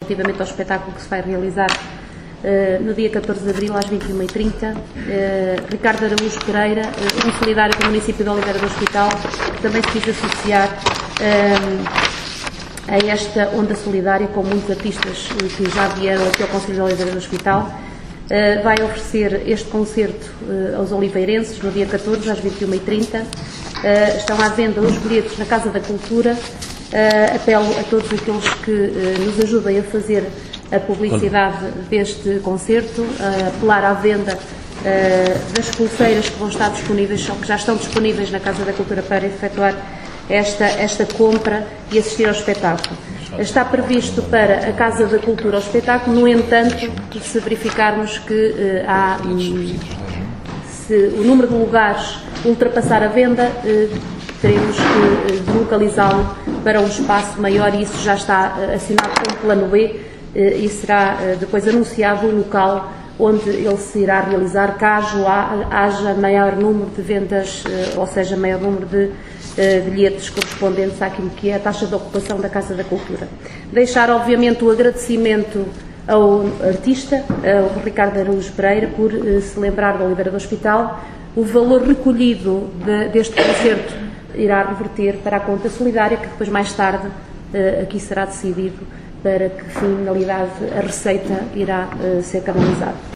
relativamente ao espetáculo que se vai realizar no dia 14 de Abril, às 21h30. Ricardo Araújo Pereira, um solidário com o município de Oliveira do Hospital, também se quis associar a esta onda solidária, com muitos artistas que já vieram aqui ao Conselho de Oliveira do Hospital. Vai oferecer este concerto aos oliveirenses no dia 14, às 21h30. Estão à venda os bilhetes na Casa da Cultura. Apelo a todos aqueles que nos ajudem a fazer a publicidade deste concerto, apelar à venda das pulseiras que vão estar disponíveis, que já estão disponíveis na Casa da Cultura, para efetuar esta compra e assistir ao espetáculo. Está previsto para a Casa da Cultura o espetáculo, no entanto, se verificarmos que se o número de lugares ultrapassar a venda, teremos que deslocalizá-lo para um espaço maior, e isso já está assinado com o plano B, e será depois anunciado o local onde ele se irá realizar, caso haja maior número de vendas, ou seja, maior número de bilhetes correspondentes àquilo que é a taxa de ocupação da Casa da Cultura. Deixar, obviamente, o agradecimento ao artista, ao Ricardo Araújo Pereira, por se lembrar de Oliveira do Hospital. O valor recolhido deste concerto irá reverter para a conta solidária, que depois, mais tarde, aqui será decidido para que finalidade a receita irá ser canalizada.